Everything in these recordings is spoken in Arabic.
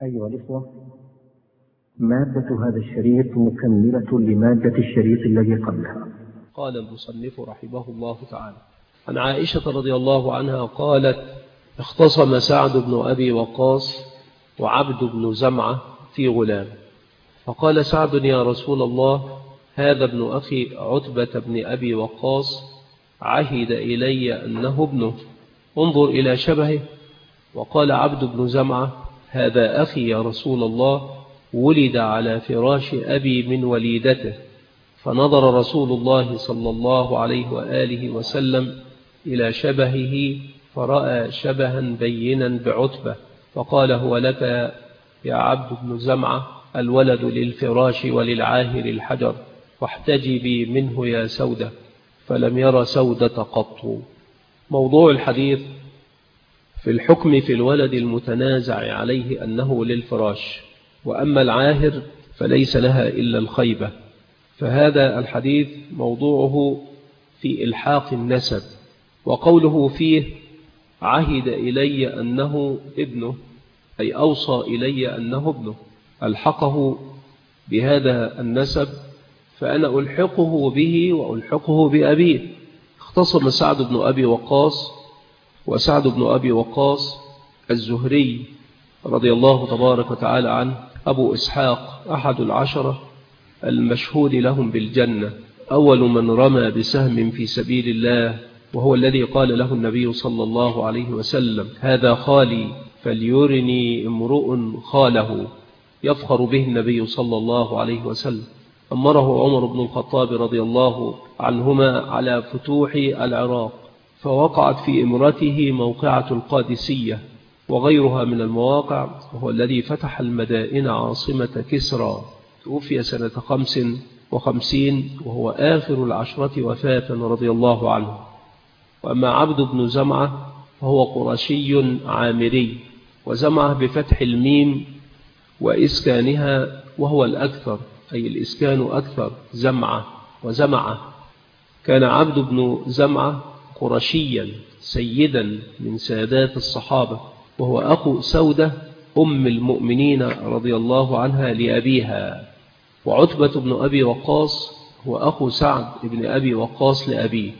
أيها الإخوة، مادة هذا الشريط مكملة لمادة الشريط الذي قبلها. قال المصنف رحمه الله تعالى: عن عائشة رضي الله عنها قالت: اختصم سعد بن أبي وقاص وعبد بن زمعة في غلام، فقال سعد: يا رسول الله، هذا ابن أخي عتبة بن أبي وقاص عهد إلي أنه ابنه، انظر إلى شبهه. وقال عبد بن زمعة: هذا أخي يا رسول الله، ولد على فراش أبي من وليدته. فنظر رسول الله صلى الله عليه وآله وسلم إلى شبهه فرأى شبها بينا بعتبة، فقال: هو لك يا عبد بن زمعة، الولد للفراش وللعاهر الحجر، واحتجبي منه يا سودة. فلم ير سودة قط. موضوع الحديث في الحكم في الولد المتنازع عليه أنه للفراش، وأما العاهر فليس لها إلا الخيبة. فهذا الحديث موضوعه في إلحاق النسب، وقوله فيه عهد إلي أنه ابنه، أي أوصى إلي أنه ابنه، ألحقه بهذا النسب، فأنا ألحقه به وألحقه بأبيه. اختصم سعد بن أبي وقاص، وسعد بن أبي وقاص الزهري رضي الله تبارك وتعالى عنه أبو إسحاق، أحد العشرة المشهود لهم بالجنة، أول من رمى بسهم في سبيل الله، وهو الذي قال له النبي صلى الله عليه وسلم: هذا خالي فليرني امرؤ خاله، يفخر به النبي صلى الله عليه وسلم. أمره عمر بن الخطاب رضي الله عنهما على فتوح العراق، فوقعت في إمرته موقعة القادسية وغيرها من المواقع، وهو الذي فتح المدائن عاصمة كسرى. توفي سنة 55 وهو آخر العشرة وفاة رضي الله عنه. وأما عبد بن زمعة فهو قرشي عامري، وزمعة بفتح الميم وإسكانها، وهو الأكثر، أي الإسكان أكثر، زمعة وزمعة. كان عبد بن زمعة قرشيا سيدا من سادات الصحابة، وهو أخو سودة أم المؤمنين رضي الله عنها لأبيها. وعتبة بن أبي وقاص هو أخو سعد بن أبي وقاص لأبيه.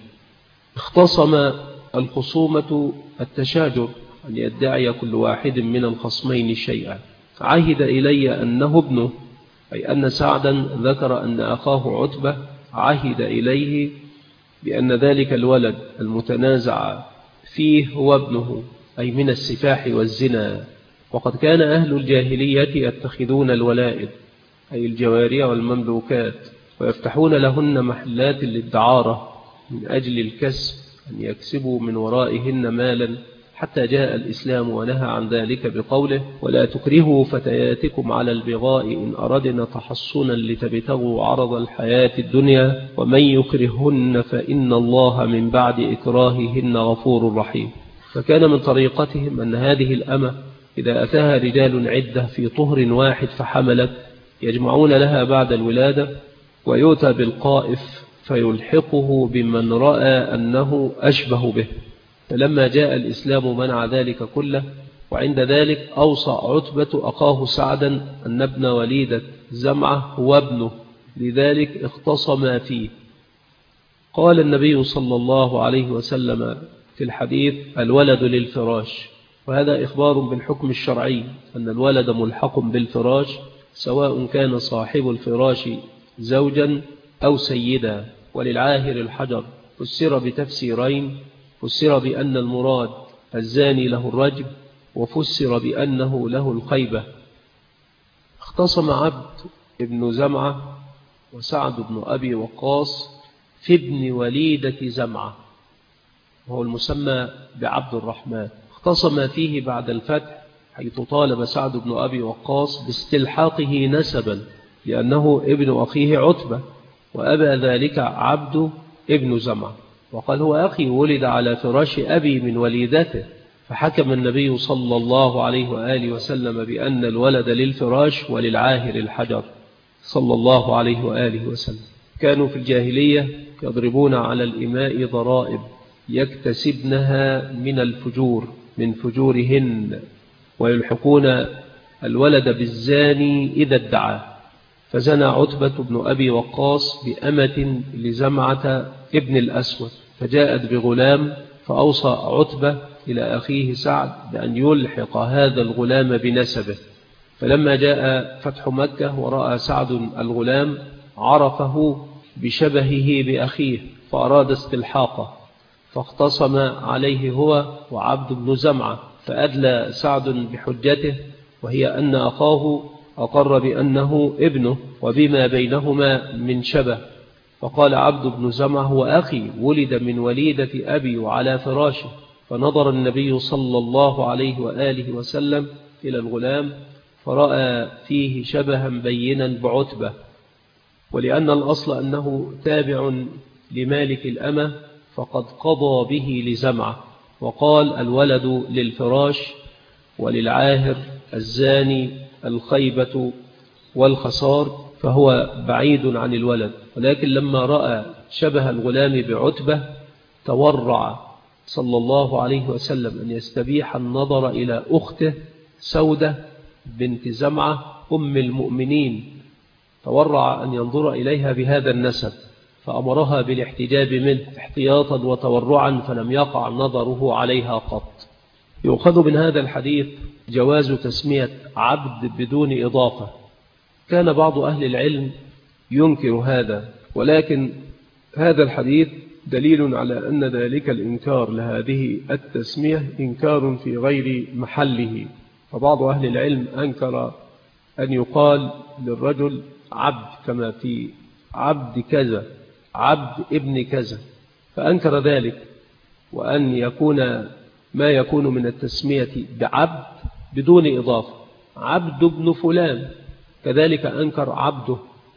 اختصم الخصومة التشاجر، أن يدعي كل واحد من الخصمين شيئا. عهد إلي أنه ابنه، أي أن سعدا ذكر أن أخاه عتبة عهد إليه بأن ذلك الولد المتنازع فيه هو ابنه، أي من السفاح والزنا. وقد كان أهل الجاهلية يتخذون الولائد، أي الجواري والمملوكات، ويفتحون لهن محلات للدعارة من أجل الكسب، أن يكسبوا من ورائهن مالا، حتى جاء الإسلام ونهى عن ذلك بقوله: ولا تكرهوا فتياتكم على البغاء إن أردنا تحصنا لتبتغوا عرض الحياة الدنيا، ومن يكرهن فإن الله من بعد إكراههن غفور رحيم. فكان من طريقتهم أن هذه الأمة إذا أتاها رجال عدة في طهر واحد فحملت، يجمعون لها بعد الولادة، ويؤتى بالقائف فيلحقه بمن رأى أنه أشبه به. فلما جاء الإسلام منع ذلك كله، وعند ذلك أوصى عتبة أخاه سعدا أن ابن وليدة زمعة هو ابنه، لذلك اختصما فيه. قال النبي صلى الله عليه وسلم في الحديث: الولد للفراش. وهذا إخبار بالحكم الشرعي أن الولد ملحق بالفراش، سواء كان صاحب الفراش زوجا أو سيدا. وللعاهر الحجر فسر بتفسيرين: فسر بأن المراد الزاني له الرجم، وفسر بأنه له الخيبة. اختصم عبد بن زمعة وسعد بن أبي وقاص في ابن وليدة زمعة، وهو المسمى بعبد الرحمن. اختصم فيه بعد الفتح، حيث طالب سعد بن أبي وقاص باستلحاقه نسبا، لأنه ابن أخيه عتبة، وأبى ذلك عبد ابن زمعة، وقال: هو أخي ولد على فراش أبي من وليدته. فحكم النبي صلى الله عليه وآله وسلم بأن الولد للفراش وللعاهر الحجر صلى الله عليه وآله وسلم. كانوا في الجاهلية يضربون على الإماء ضرائب يكتسبنها من الفجور، من فجورهن، ويلحقون الولد بالزاني إذا ادعاه. فزنى عتبة بن أبي وقاص بأمة لزمعة ابن الأسود، فجاءت بغلام، فأوصى عتبة إلى أخيه سعد بأن يلحق هذا الغلام بنسبه. فلما جاء فتح مكة ورأى سعد الغلام عرفه بشبهه بأخيه، فأراد استلحاقه، فاختصم عليه هو وعبد بن زمعة، فأدلى سعد بحجته، وهي أن أخاه أقر بأنه ابنه وبما بينهما من شبه. فقال عبد بن زمعة: هو أخي، ولد من وليدة أبي وعلى فراشه. فنظر النبي صلى الله عليه وآله وسلم إلى الغلام فرأى فيه شبها بينا بعتبة، ولأن الأصل أنه تابع لمالك الأمة فقد قضى به لزمعة. وقال: الولد للفراش وللعاهر الزاني الخيبة والخسار، فهو بعيد عن الولد. ولكن لما رأى شبه الغلام بعتبة تورع صلى الله عليه وسلم أن يستبيح النظر إلى أخته سودة بنت زمعة أم المؤمنين، تورع أن ينظر إليها بهذا النسب، فأمرها بالاحتجاب منه احتياطا وتورعا، فلم يقع نظره عليها قط. يؤخذ من هذا الحديث جواز تسمية عبد بدون إضافة. كان بعض أهل العلم ينكر هذا، ولكن هذا الحديث دليل على أن ذلك الإنكار لهذه التسمية إنكار في غير محله. فبعض أهل العلم أنكر أن يقال للرجل عبد، كما في عبد كذا، عبد ابن كذا، فأنكر ذلك، وأن يكون ما يكون من التسمية بعبد بدون إضافة، عبد ابن فلان. كذلك أنكر عبده،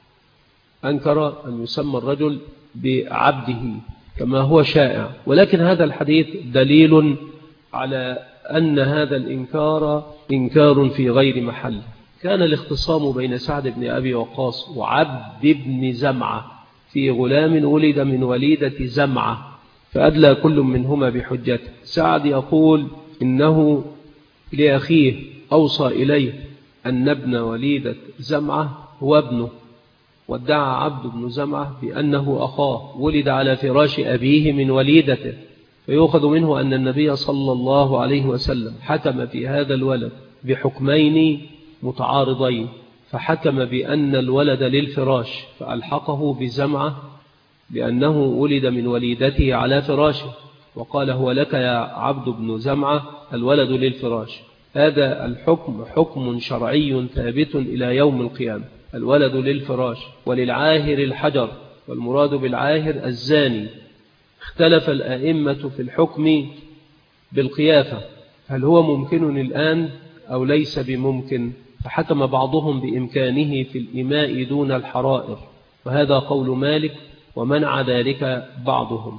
أنكر أن يسمى الرجل بعبده كما هو شائع. ولكن هذا الحديث دليل على أن هذا الإنكار إنكار في غير محل. كان الاختصام بين سعد بن أبي وقاص وعبد بن زمعة في غلام ولد من وليدة زمعة، فأدلى كل منهما بحجته. سعد يقول إنه لأخيه أوصى إليه أن ابن وليدة زمعة هو ابنه، وادعى عبد بن زمعة بأنه أخاه ولد على فراش أبيه من وليدته. فيؤخذ منه أن النبي صلى الله عليه وسلم حكم في هذا الولد بحكمين متعارضين، فحكم بأن الولد للفراش فألحقه بزمعة لأنه ولد من وليدته على فراشه، وقال: هو لك يا عبد بن زمعة الولد للفراش. هذا الحكم حكم شرعي ثابت إلى يوم القيامة، الولد للفراش. وللعاهر الحجر، والمراد بالعاهر الزاني. اختلف الأئمة في الحكم بالقيافة، هل هو ممكن الآن أو ليس بممكن؟ فحكم بعضهم بإمكانه في الإماء دون الحرائر، وهذا قول مالك، ومنع ذلك بعضهم.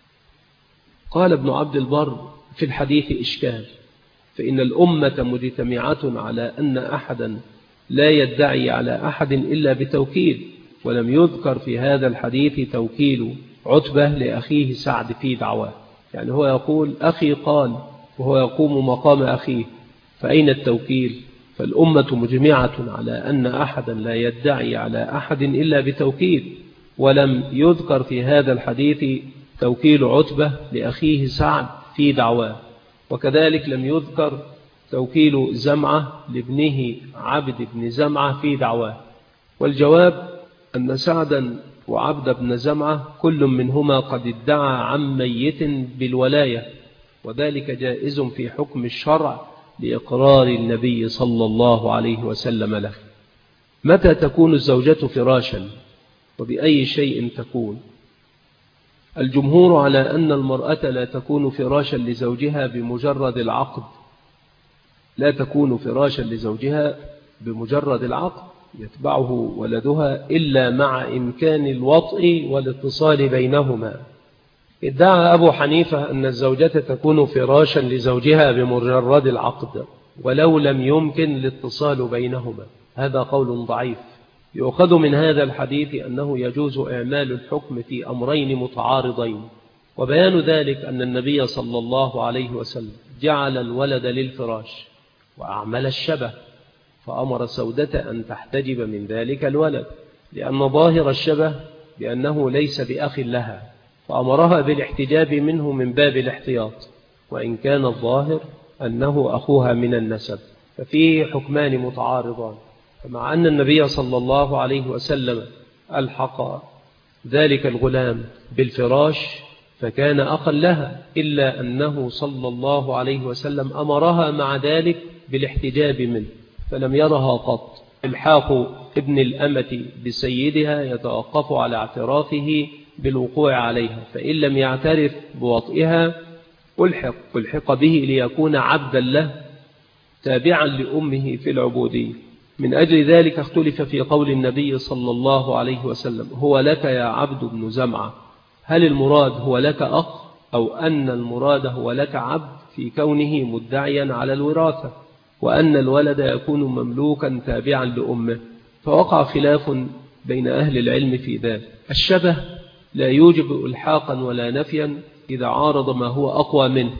قال ابن عبد البر: في الحديث إشكال، فإن الأمة مجتمعة على أن أحدا لا يدعي على أحد إلا بتوكيل، ولم يذكر في هذا الحديث توكيل عتبة لأخيه سعد في دعواه. يعني هو يقول أخي قال، وهو يقوم مقام أخيه، فأين التوكيل؟ فالأمة مجمعة على أن أحدا لا يدعي على أحد إلا بتوكيل، ولم يذكر في هذا الحديث توكيل عتبة لأخيه سعد في دعواه، وكذلك لم يذكر توكيل زمعة لابنه عبد بن زمعة في دعواه. والجواب أن سعدا وعبد بن زمعة كل منهما قد ادعى عن ميت بالولاية، وذلك جائز في حكم الشرع لإقرار النبي صلى الله عليه وسلم له. متى تكون الزوجة فراشا وبأي شيء تكون؟ الجمهور على أن المرأة لا تكون فراشا لزوجها بمجرد العقد، لا تكون فراشا لزوجها بمجرد العقد يتبعه ولدها إلا مع إمكان الوطء والاتصال بينهما. ادعى أبو حنيفة أن الزوجة تكون فراشا لزوجها بمجرد العقد ولو لم يمكن الاتصال بينهما، هذا قول ضعيف. يؤخذ من هذا الحديث أنه يجوز إعمال الحكم في أمرين متعارضين، وبيان ذلك أن النبي صلى الله عليه وسلم جعل الولد للفراش وأعمل الشبه، فأمر سودة أن تحتجب من ذلك الولد، لأن ظاهر الشبه بأنه ليس بأخ لها، فأمرها بالاحتجاب منه من باب الاحتياط، وإن كان الظاهر أنه أخوها من النسب، ففيه حكمان متعارضان. فمع أن النبي صلى الله عليه وسلم ألحق ذلك الغلام بالفراش فكان أخا لها، إلا أنه صلى الله عليه وسلم أمرها مع ذلك بالاحتجاب منه، فلم يرها قط. الحاق ابن الأمة بسيدها يتوقف على اعترافه بالوقوع عليها، فإن لم يعترف بوطئها ألحق به ليكون عبدا له تابعا لأمه في العبودية. من أجل ذلك اختلف في قول النبي صلى الله عليه وسلم: هو لك يا عبد بن زمعة، هل المراد هو لك أخ، أو أن المراد هو لك عبد في كونه مدعيا على الوراثة، وأن الولد يكون مملوكا تابعا لأمه؟ فوقع خلاف بين أهل العلم في ذلك. الشبه لا يوجب إلحاقا ولا نفيا إذا عارض ما هو أقوى منه.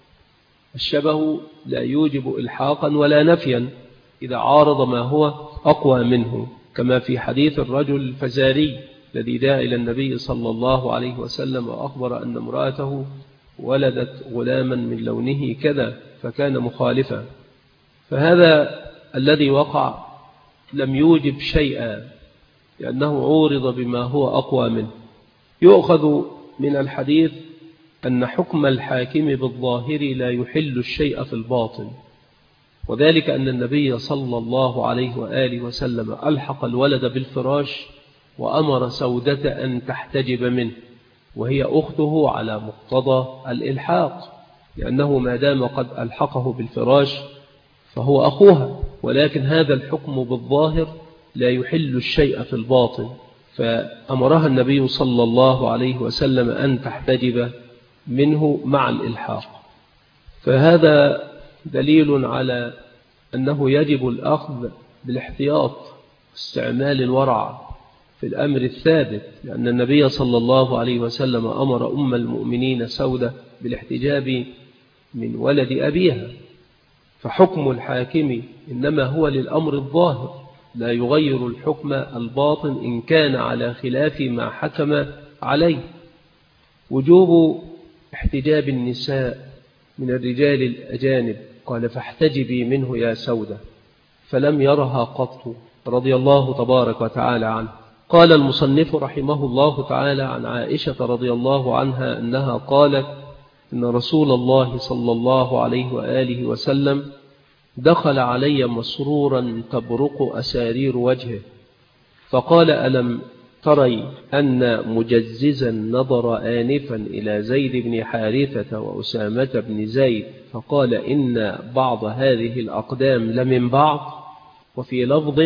الشبه لا يوجب إلحاقا ولا نفيا إذا عارض ما هو أقوى منه، كما في حديث الرجل الفزاري الذي جاء إلى النبي صلى الله عليه وسلم وأخبر أن امرأته ولدت غلاما من لونه كذا فكان مخالفا. فهذا الذي وقع لم يوجب شيئا لأنه عورض بما هو أقوى منه. يؤخذ من الحديث أن حكم الحاكم بالظاهر لا يحل الشيء في الباطن، وذلك أن النبي صلى الله عليه وآله وسلم ألحق الولد بالفراش وأمر سودة أن تحتجب منه، وهي أخته على مقتضى الإلحاق، لأنه ما دام قد ألحقه بالفراش فهو أخوها، ولكن هذا الحكم بالظاهر لا يحل الشيء في الباطن، فأمرها النبي صلى الله عليه وسلم أن تحتجب منه مع الإلحاق. فهذا دليل على أنه يجب الأخذ بالاحتياط واستعمال الورع في الأمر الثابت، لأن النبي صلى الله عليه وسلم أمر أم المؤمنين سودة بالاحتجاب من ولد أبيها، فحكم الحاكم إنما هو للأمر الظاهر، لا يغير الحكم الباطن إن كان على خلاف ما حكم عليه. وجوب احتجاب النساء من الرجال الأجانب، قال: فاحتجبي منه يا سودة، فلم يرها قط رضي الله تبارك وتعالى عنه. قال المصنف رحمه الله تعالى عن عائشة رضي الله عنها أنها قالت: إن رسول الله صلى الله عليه وآله وسلم دخل علي مسرورا تبرق أسارير وجهه، فقال: ألم تري أن مجززا نظر آنفا إلى زيد بن حارثة وأسامة بن زيد، فقال: إن بعض هذه الأقدام لمن بعض. وفي لفظ: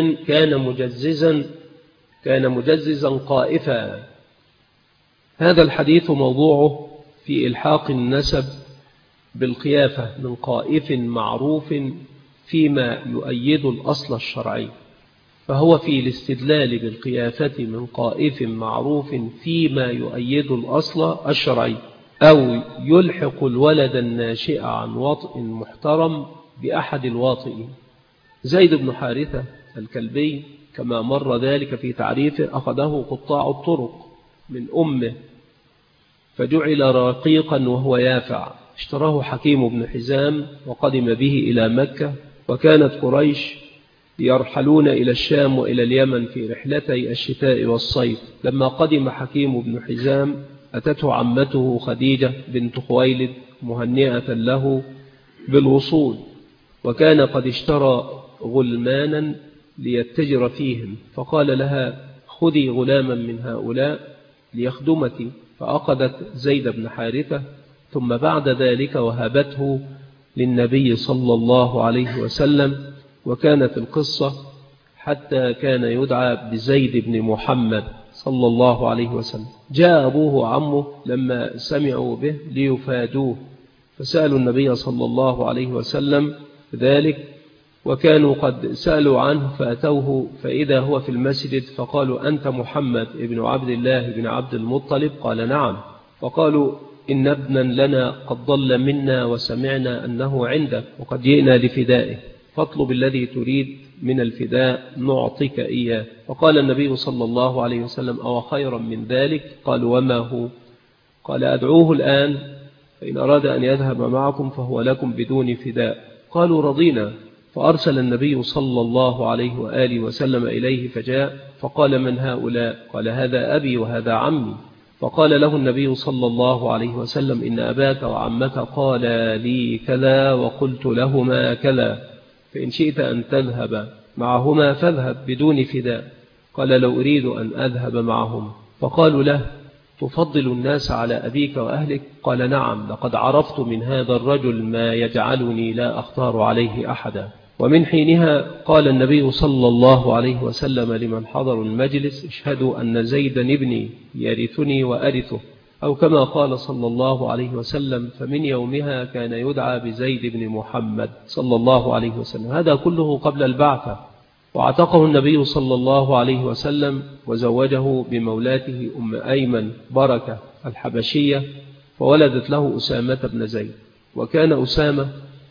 كان مجززا قائفا. هذا الحديث موضوعه في إلحاق النسب بالقيافة من قائف معروف فيما يؤيد الأصل الشرعي، فهو في الاستدلال بالقيافة من قائف معروف فيما يؤيد الأصل الشرعي، أو يلحق الولد الناشئ عن وطئ محترم بأحد الواطئين. زيد بن حارثة الكلبي كما مر ذلك في تعريفه أخذه قطاع الطرق من أمه فجعل رقيقا وهو يافع، اشتراه حكيم بن حزام وقدم به إلى مكة، وكانت قريش يرحلون إلى الشام وإلى اليمن في رحلتي الشتاء والصيف. لما قدم حكيم بن حزام أتته عمته خديجة بنت خويلد مهنئة له بالوصول، وكان قد اشترى غلمانا ليتجر فيهم، فقال لها: خذي غلاما من هؤلاء ليخدمك، فأخذت زيد بن حارثة، ثم بعد ذلك وهبته للنبي صلى الله عليه وسلم. وكانت القصة حتى كان يدعى بزيد بن محمد صلى الله عليه وسلم. جاء أبوه وعمه لما سمعوا به ليفادوه، فسألوا النبي صلى الله عليه وسلم ذلك، وكانوا قد سألوا عنه فأتوه فإذا هو في المسجد، فقالوا: أنت محمد ابن عبد الله بن عبد المطلب؟ قال: نعم. فقالوا: إن ابنا لنا قد ضل منا وسمعنا أنه عندك وقد جئنا لفدائه، فاطلب الذي تريد من الفداء نعطيك إياه. فقال النبي صلى الله عليه وسلم: أو خيرا من ذلك؟ قالوا: وما هو؟ قال: أدعوه الآن، فإن أراد أن يذهب معكم فهو لكم بدون فداء. قالوا: رضينا. فأرسل النبي صلى الله عليه وآله وسلم إليه فجاء، فقال: من هؤلاء؟ قال: هذا أبي وهذا عمي. فقال له النبي صلى الله عليه وسلم: إن أباك وعمك قالا لي كذا وقلت لهما كذا، فإن شئت أن تذهب معهما فاذهب بدون فداء. قال: لو أريد أن أذهب معهم. فقالوا له: تفضل الناس على أبيك وأهلك؟ قال: نعم، لقد عرفت من هذا الرجل ما يجعلني لا أختار عليه أحدا. ومن حينها قال النبي صلى الله عليه وسلم لمن حضروا المجلس: اشهدوا أن زيدا ابني يرثني وأرثه، أو كما قال صلى الله عليه وسلم. فمن يومها كان يدعى بزيد بن محمد صلى الله عليه وسلم. هذا كله قبل البعثة. وعتقه النبي صلى الله عليه وسلم وزوجه بمولاته أم أيمن بركة الحبشية، فولدت له أسامة بن زيد. وكان أسامة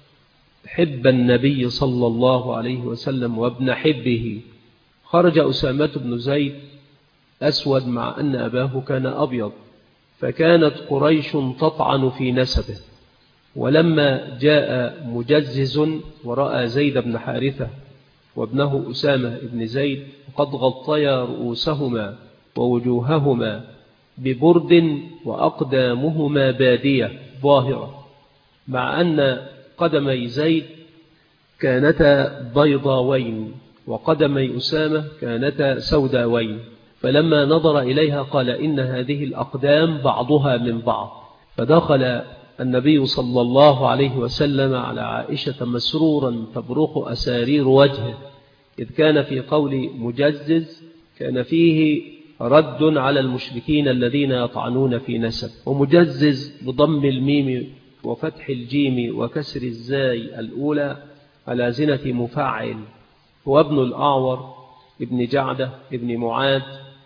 حب النبي صلى الله عليه وسلم وابن حبه. خرج أسامة بن زيد أسود مع أن أباه كان أبيض، فكانت قريش تطعن في نسبه. ولما جاء مجزز ورأى زيد بن حارثة وابنه أسامة بن زيد قد غطيا رؤوسهما ووجوههما ببرد وأقدامهما بادية ظاهرة، مع أن قدمي زيد كانتا بيضاوين وقدمي أسامة كانتا سوداوين، فلما نظر إليها قال: إن هذه الأقدام بعضها من بعض. فدخل النبي صلى الله عليه وسلم على عائشة مسرورا تبرق أسارير وجهه، إذ كان في قول مجزز كان فيه رد على المشركين الذين يطعنون في نسب. ومجزز بضم الميم وفتح الجيم وكسر الزاي الأولى على زنة مفعل، هو ابن الأعور ابن جعدة ابن معاذ،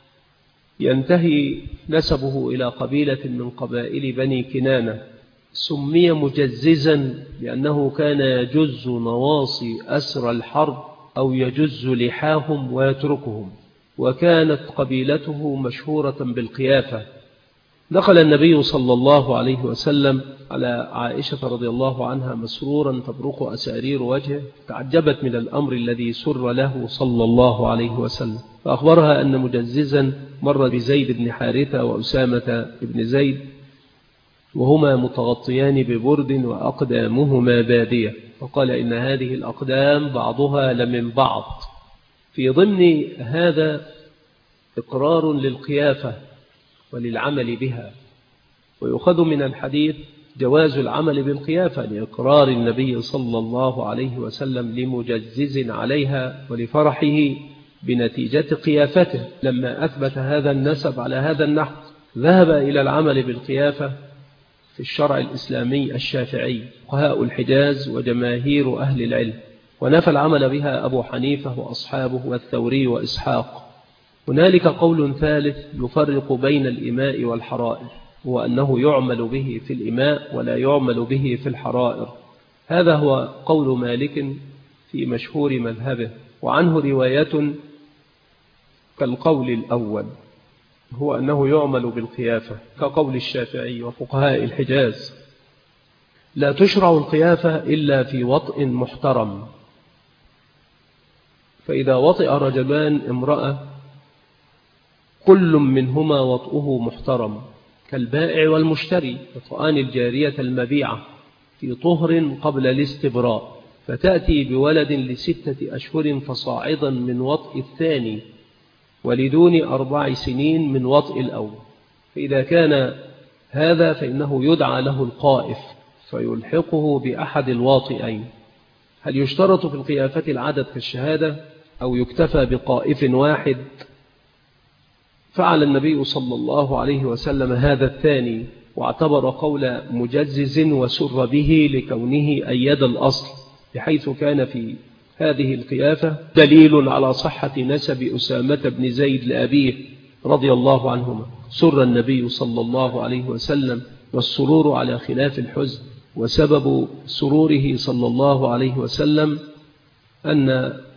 ينتهي نسبه إلى قبيلة من قبائل بني كنانة. سمي مجززا لأنه كان يجز نواصي أسر الحرب أو يجز لحاهم ويتركهم، وكانت قبيلته مشهورة بالقيافة. دخل النبي صلى الله عليه وسلم على عائشة رضي الله عنها مسرورا تبرق أسارير وجهه، تعجبت من الأمر الذي سر له صلى الله عليه وسلم، فأخبرها أن مجززا مر بزيد بن حارثة وأسامة بن زيد وهما متغطيان ببرد وأقدامهما بادية، فقال: إن هذه الأقدام بعضها لمن بعض. في ضمن هذا إقرار للقيافة وللعمل بها، ويؤخذ من الحديث جواز العمل بالقيافة لإقرار النبي صلى الله عليه وسلم لمجزز عليها ولفرحه بنتيجة قيافته. لما أثبت هذا النسب على هذا النحو ذهب إلى العمل بالقيافة في الشرع الإسلامي الشافعي فقهاء الحجاز وجماهير أهل العلم، ونفى العمل بها أبو حنيفة وأصحابه والثوري وإسحاق. هنالك قول ثالث يفرق بين الإماء والحرائر، هو أنه يعمل به في الإماء ولا يعمل به في الحرائر. هذا هو قول مالك في مشهور مذهبه، وعنه رواية كالقول الأول، هو أنه يعمل بالقيافة كقول الشافعي وفقهاء الحجاز. لا تشرع القيافة إلا في وطئ محترم، فإذا وطئ رجلان امرأة كل منهما وطئه محترم كالبائع والمشتري يطئان الجارية المبيعة في طهر قبل الاستبراء، فتأتي بولد ل6 أشهر فصاعدا من وطئ الثاني ولدون 4 سنين من وطئ الأول، فإذا كان هذا فإنه يدعى له القائف فيلحقه بأحد الواطئين. هل يشترط في القيافة العدد كالشهادة أو يكتفى بقائف واحد؟ فعل النبي صلى الله عليه وسلم هذا الثاني، واعتبر قول مجزز وسر به لكونه أيد الأصل، بحيث كان في هذه القيافة دليل على صحة نسب أسامة بن زيد لأبيه رضي الله عنهما. سر النبي صلى الله عليه وسلم، والسرور على خلاف الحزن، وسبب سروره صلى الله عليه وسلم أن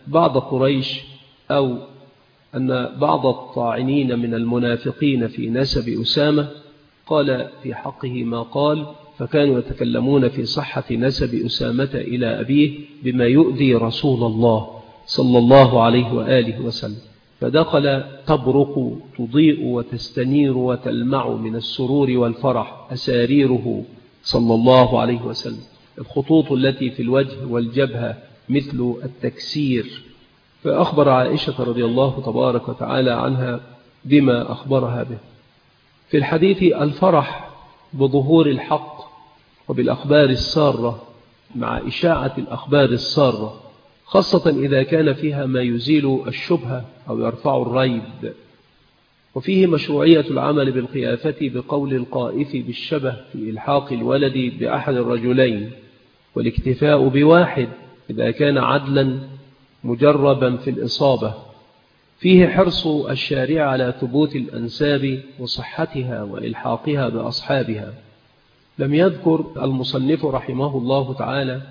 بعض قريش أو أن بعض الطاعنين من المنافقين في نسب أسامة قال في حقه ما قال، فكانوا يتكلمون في صحة نسب أسامة إلى أبيه بما يؤذي رسول الله صلى الله عليه وآله وسلم، فدخل تبرق تضيء وتستنير وتلمع من السرور والفرح أساريره صلى الله عليه وسلم، الخطوط التي في الوجه والجبهة مثل التكسير. فأخبر عائشة رضي الله تبارك وتعالى عنها بما أخبرها به في الحديث: الفرح بظهور الحق وبالأخبار السارة مع إشاعة الأخبار السارة، خاصة إذا كان فيها ما يزيل الشبهة أو يرفع الريب. وفيه مشروعية العمل بالقيافة بقول القائف بالشبه في إلحاق الولد بأحد الرجلين، والاكتفاء بواحد إذا كان عدلا مجربا في الإصابة. فيه حرص الشارع على ثبوت الأنساب وصحتها وإلحاقها بأصحابها. لم يذكر المصنف رحمه الله تعالى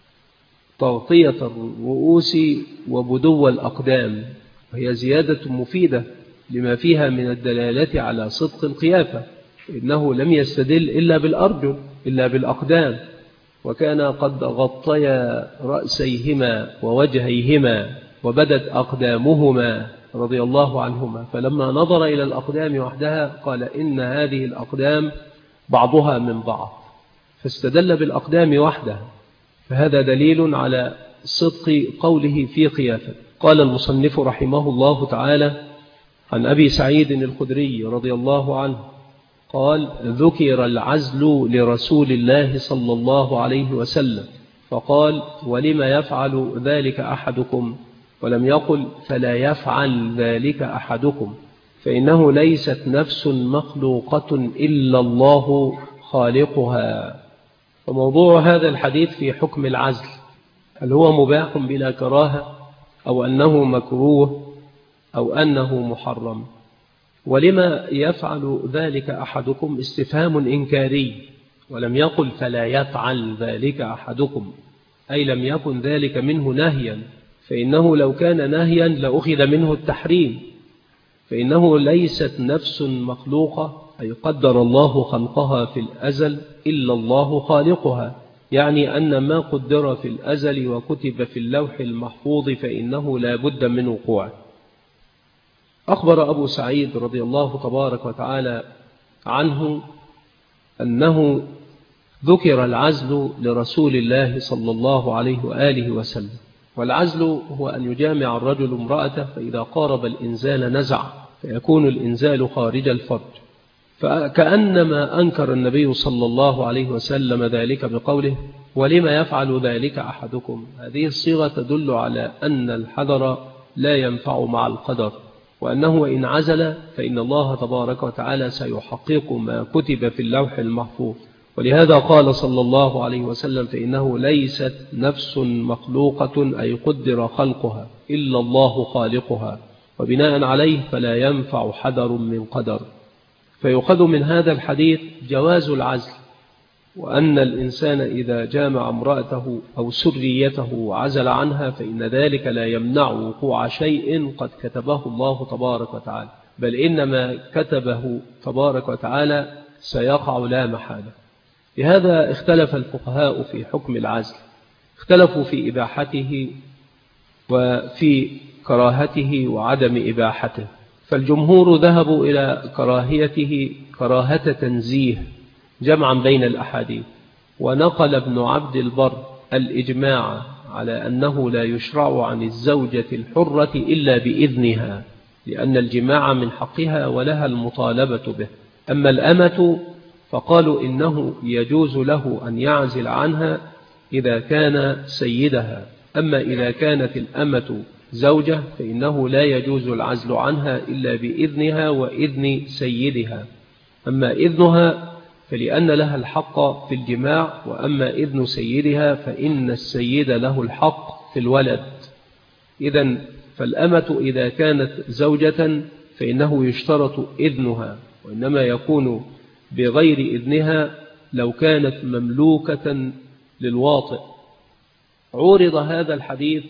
تغطية الرؤوس وبدو الأقدام، وهي زيادة مفيدة لما فيها من الدلالة على صدق القيافة، إنه لم يستدل إلا بالأرجل إلا بالأقدام، وكان قد غطيا رأسيهما ووجهيهما وبدت أقدامهما رضي الله عنهما، فلما نظر إلى الأقدام وحدها قال إن هذه الأقدام بعضها من بعض، فاستدل بالأقدام وحدها، فهذا دليل على صدق قوله في قيافة. قال المصنف رحمه الله تعالى عن أبي سعيد الخدري رضي الله عنه قال: ذكر العزل لرسول الله صلى الله عليه وسلم فقال: ولم يفعل ذلك أحدكم؟ ولم يقل فلا يفعل ذلك أحدكم، فإنه ليست نفس مخلوقة إلا الله خالقها. وموضوع هذا الحديث في حكم العزل، هل هو مباح بلا كراهة أو أنه مكروه أو أنه محرم؟ ولما يفعل ذلك أحدكم استفهام إنكاري، ولم يقل فلا يفعل ذلك أحدكم، أي لم يكن ذلك منه نهيا، فإنه لو كان نهيا لأخذ منه التحريم، فإنه ليست نفس مخلوقة أي قدر الله خلقها في الأزل إلا الله خالقها، يعني أن ما قدر في الأزل وكتب في اللوح المحفوظ فإنه لا بد من وقوعه. أخبر أبو سعيد رضي الله تبارك وتعالى عنه أنه ذكر العزل لرسول الله صلى الله عليه وآله وسلم، والعزل هو أن يجامع الرجل امرأته فإذا قارب الإنزال نزع، فيكون الإنزال خارج الفرج، فكأنما أنكر النبي صلى الله عليه وسلم ذلك بقوله: ولما يفعل ذلك أحدكم؟ هذه الصيغة تدل على أن الحذر لا ينفع مع القدر، وأنه إن عزل فإن الله تبارك وتعالى سيحقق ما كتب في اللوح المحفوظ. ولهذا قال صلى الله عليه وسلم: فإنه ليست نفس مخلوقة أي قدر خلقها إلا الله خالقها، وبناء عليه فلا ينفع حذر من قدر. فيؤخذ من هذا الحديث جواز العزل، وأن الإنسان إذا جامع امرأته أو سريته وعزل عنها فإن ذلك لا يمنع وقوع شيء قد كتبه الله تبارك وتعالى، بل إنما كتبه تبارك وتعالى سيقع لا محالة. لهذا اختلف الفقهاء في حكم العزل، اختلفوا في إباحته وفي كراهته وعدم إباحته، فالجمهور ذهبوا إلى كراهيته كراهة تنزيه جمعا بين الأحاديث، ونقل ابن عبد البر الإجماع على أنه لا يشرع عن الزوجة الحرة إلا بإذنها، لأن الجماع من حقها ولها المطالبة به. أما الأمة فقالوا إنه يجوز له أن يعزل عنها إذا كان سيدها، أما إذا كانت الأمة زوجة فإنه لا يجوز العزل عنها إلا بإذنها وإذن سيدها. أما إذنها فلأن لها الحق في الجماع، وأما إذن سيدها فإن السيد له الحق في الولد. إذن فالأمة إذا كانت زوجة فإنه يشترط إذنها، وإنما يكون بغير إذنها لو كانت مملوكة للواطئ. عورض هذا الحديث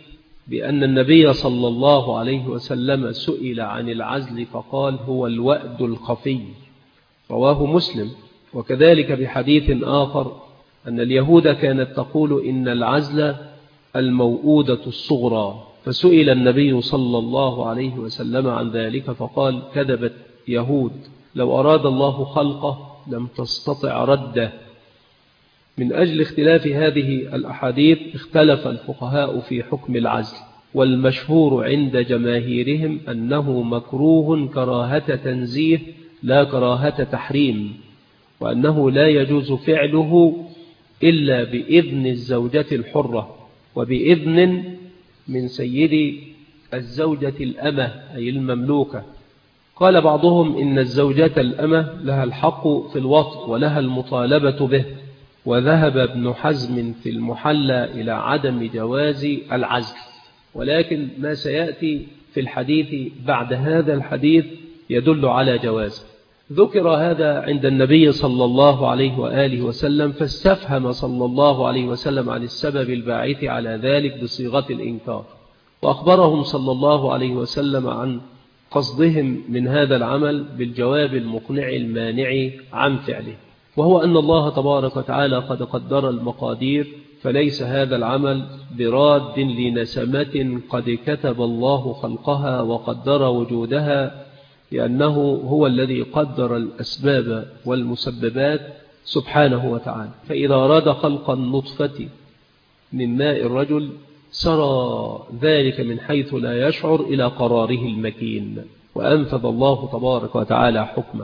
بأن النبي صلى الله عليه وسلم سئل عن العزل فقال هو الوأد الخفي، رواه مسلم. وكذلك بحديث آخر أن اليهود كانت تقول إن العزل الموؤودة الصغرى، فسئل النبي صلى الله عليه وسلم عن ذلك فقال كذبت يهود، لو أراد الله خلقه لم تستطع رده. من أجل اختلاف هذه الأحاديث اختلف الفقهاء في حكم العزل، والمشهور عند جماهيرهم أنه مكروه كراهة تنزيه لا كراهة تحريم، وأنه لا يجوز فعله إلا بإذن الزوجة الحرة وبإذن من سيد الزوجة الأمة أي المملوكة. قال بعضهم إن الزوجة الأمة لها الحق في الوطء ولها المطالبة به، وذهب ابن حزم في المحلى إلى عدم جواز العزل، ولكن ما سيأتي في الحديث بعد هذا الحديث يدل على جواز. ذكر هذا عند النبي صلى الله عليه وآله وسلم، فاستفهم صلى الله عليه وسلم عن السبب الباعث على ذلك بصيغة الإنكار، وأخبرهم صلى الله عليه وسلم عن قصدهم من هذا العمل بالجواب المقنع المانع عن فعله، وهو أن الله تبارك وتعالى قد قدر المقادير، فليس هذا العمل براد لنسمة قد كتب الله خلقها وقدر وجودها، لأنه هو الذي قدر الأسباب والمسببات سبحانه وتعالى. فإذا أراد خلق النطفة من ماء الرجل سرى ذلك من حيث لا يشعر إلى قراره المكين، وأنفذ الله تبارك وتعالى حكمه.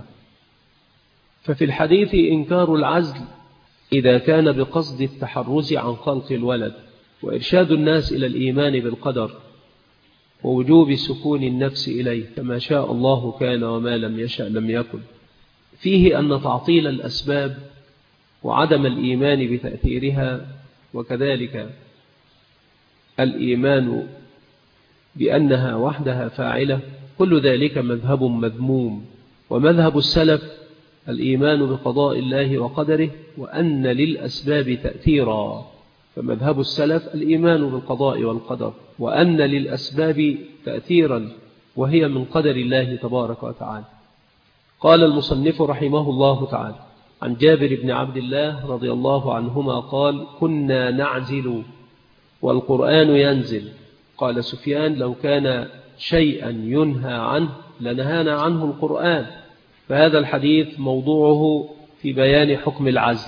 ففي الحديث إنكار العزل إذا كان بقصد التحرز عن خلق الولد، وإرشاد الناس إلى الإيمان بالقدر، ووجوب سكون النفس إليه، كما شاء الله كان وما لم يشأ لم يكن. فيه أن تعطيل الأسباب وعدم الإيمان بتأثيرها، وكذلك الإيمان بأنها وحدها فاعلة، كل ذلك مذهب مذموم. ومذهب السلف الإيمان بقضاء الله وقدره، وأن للأسباب تأثيرا. فمذهب السلف الإيمان بالقضاء والقدر، وأن للأسباب تأثيرا، وهي من قدر الله تبارك وتعالى. قال المصنف رحمه الله تعالى عن جابر بن عبد الله رضي الله عنهما قال كنا نعزل والقرآن ينزل. قال سفيان لو كان شيئا ينهى عنه لنهانا عنه القرآن. فهذا الحديث موضوعه في بيان حكم العزل.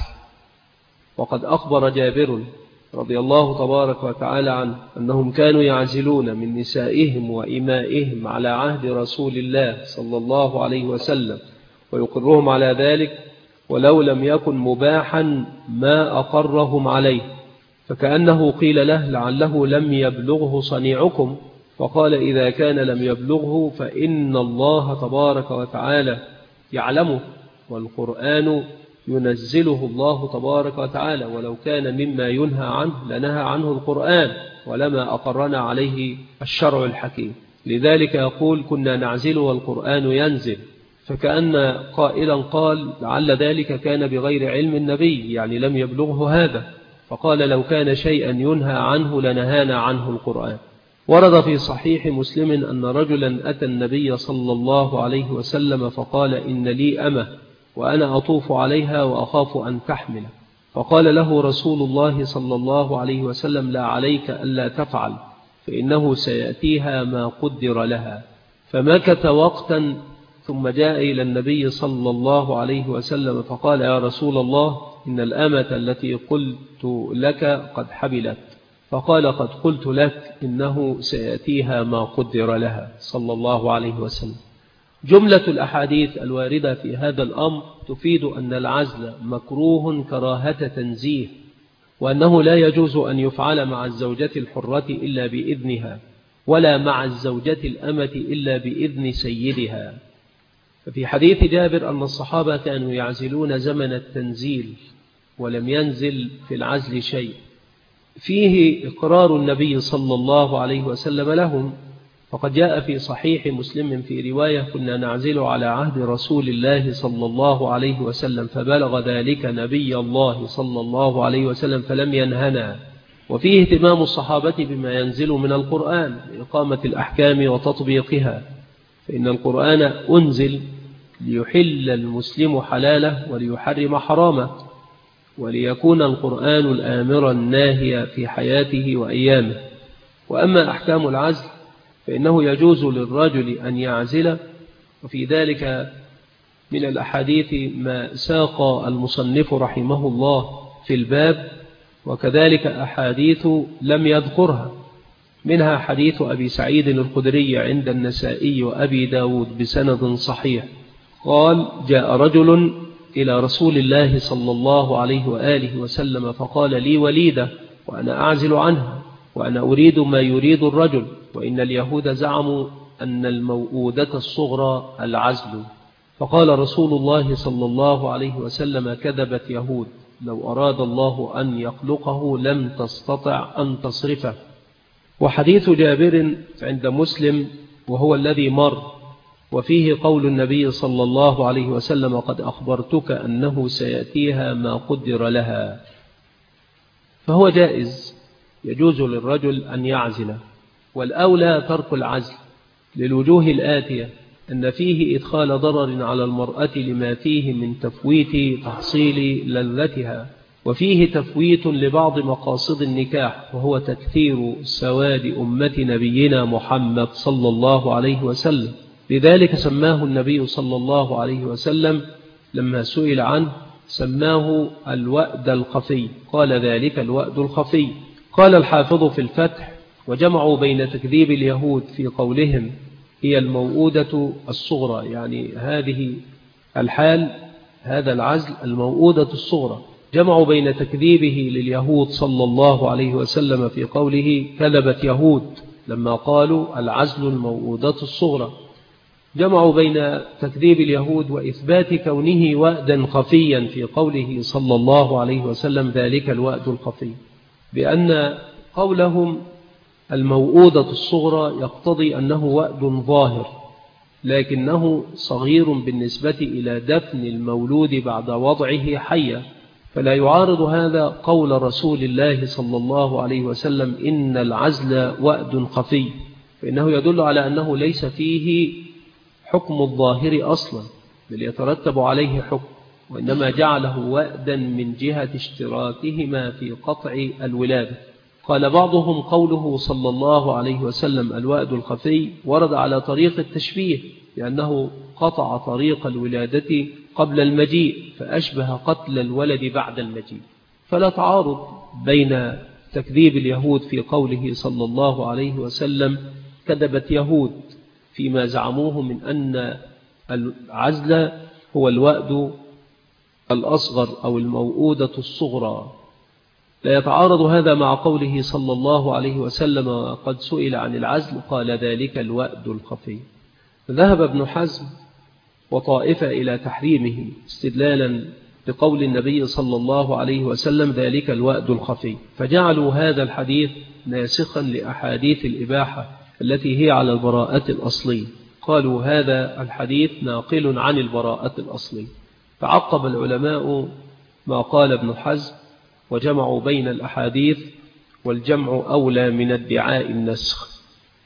وقد أخبر جابر رضي الله تبارك وتعالى عنه أنهم كانوا يعزلون من نسائهم وإمائهم على عهد رسول الله صلى الله عليه وسلم، ويقرهم على ذلك، ولو لم يكن مباحا ما أقرهم عليه، فكأنه قيل له لعله لم يبلغه صنيعكم، فقال إذا كان لم يبلغه فإن الله تبارك وتعالى يعلمه، والقرآن ينزله الله تبارك وتعالى، ولو كان مما ينهى عنه لنهى عنه القرآن، ولما أقرنا عليه الشرع الحكيم. لذلك يقول كنا نعزل والقرآن ينزل، فكأن قائلا قال لعل ذلك كان بغير علم النبي، يعني لم يبلغه هذا، فقال لو كان شيئا ينهى عنه لنهانا عنه القرآن. ورد في صحيح مسلم أن رجلا أتى النبي صلى الله عليه وسلم فقال إن لي أمة وأنا أطوف عليها وأخاف أن تحمل، فقال له رسول الله صلى الله عليه وسلم لا عليك ألا تفعل، فإنه سيأتيها ما قدر لها. فمكث وقتا ثم جاء إلى النبي صلى الله عليه وسلم فقال يا رسول الله إن الأمة التي قلت لك قد حبلت، فقال قد قلت لك إنه سيأتيها ما قدر لها صلى الله عليه وسلم. جملة الأحاديث الواردة في هذا الأمر تفيد أن العزل مكروه كراهة تنزيه، وأنه لا يجوز أن يفعل مع الزوجة الحرة إلا بإذنها، ولا مع الزوجة الأمة إلا بإذن سيدها. ففي حديث جابر أن الصحابة كانوا يعزلون زمن التنزيل ولم ينزل في العزل شيء، فيه إقرار النبي صلى الله عليه وسلم لهم. فقد جاء في صحيح مسلم في رواية كنا نعزل على عهد رسول الله صلى الله عليه وسلم فبلغ ذلك نبي الله صلى الله عليه وسلم فلم ينهنا، وفيه اهتمام الصحابة بما ينزل من القرآن لإقامة الأحكام وتطبيقها، فإن القرآن أنزل ليحل المسلم حلاله وليحرم حرامه، وليكون القرآن الآمر الناهي في حياته وأيامه. وأما أحكام العزل فإنه يجوز للرجل أن يعزل، وفي ذلك من الأحاديث ما ساق المصنف رحمه الله في الباب، وكذلك أحاديث لم يذكرها، منها حديث أبي سعيد الخدري عند النسائي وأبي داود بسند صحيح قال: جاء رجل إلى رسول الله صلى الله عليه وآله وسلم فقال: لي وليدة وأنا أعزل عنها، وأنا أريد ما يريد الرجل، وإن اليهود زعموا أن الموؤودة الصغرى العزل. فقال رسول الله صلى الله عليه وسلم: كذبت يهود، لو أراد الله أن يخلقه لم تستطع أن تصرفه. وحديث جابر عند مسلم وهو الذي مر، وفيه قول النبي صلى الله عليه وسلم: قد أخبرتك أنه سيأتيها ما قدر لها. فهو جائز، يجوز للرجل أن يعزل، والأولى ترك العزل للوجوه الآتية: أن فيه إدخال ضرر على المرأة لما فيه من تفويت تحصيل لذتها، وفيه تفويت لبعض مقاصد النكاح، وهو تكثير سواد أمة نبينا محمد صلى الله عليه وسلم. لذلك سماه النبي صلى الله عليه وسلم لما سئل عنه سماه الوأد الخفي، قال: ذلك الوأد الخفي. قال الحافظ في الفتح: وجمعوا بين تكذيب اليهود في قولهم هي الموؤودة الصغرى، يعني هذه الحال، هذا العزل الموؤودة الصغرى، جمعوا بين تكذيبه لليهود صلى الله عليه وسلم في قوله كذبت يهود لما قالوا العزل الموؤودة الصغرى، جمعوا بين تكذيب اليهود وإثبات كونه وأدا خفيا في قوله صلى الله عليه وسلم ذلك الوأد الخفي، بأن قولهم الموؤودة الصغرى يقتضي أنه وأد ظاهر، لكنه صغير بالنسبة إلى دفن المولود بعد وضعه حيا، فلا يعارض هذا قول رسول الله صلى الله عليه وسلم إن العزل وأد خفي، فإنه يدل على أنه ليس فيه حكم الظاهر أصلا، بل يترتب عليه حكم، وإنما جعله وأدا من جهة اشتراكهما في قطع الولادة. قال بعضهم قوله صلى الله عليه وسلم الوأد الخفي ورد على طريق التشبيه، لأنه قطع طريق الولادة قبل المجيء فأشبه قتل الولد بعد المجيء، فلا تعارض بين تكذيب اليهود في قوله صلى الله عليه وسلم كذبت يهود فيما زعموه من أن العزل هو الوأد الأصغر أو الموؤودة الصغرى، لا يتعارض هذا مع قوله صلى الله عليه وسلم قد سئل عن العزل قال ذلك الوأد الخفي. ذهب ابن حزم وطائفة إلى تحريمه استدلالا بقول النبي صلى الله عليه وسلم ذلك الوأد الخفي، فجعلوا هذا الحديث ناسخا لأحاديث الإباحة التي هي على البراءة الأصلية، قالوا هذا الحديث ناقل عن البراءة الأصلية. فعقب العلماء ما قال ابن حزم وجمعوا بين الأحاديث، والجمع أولى من ادعاء النسخ.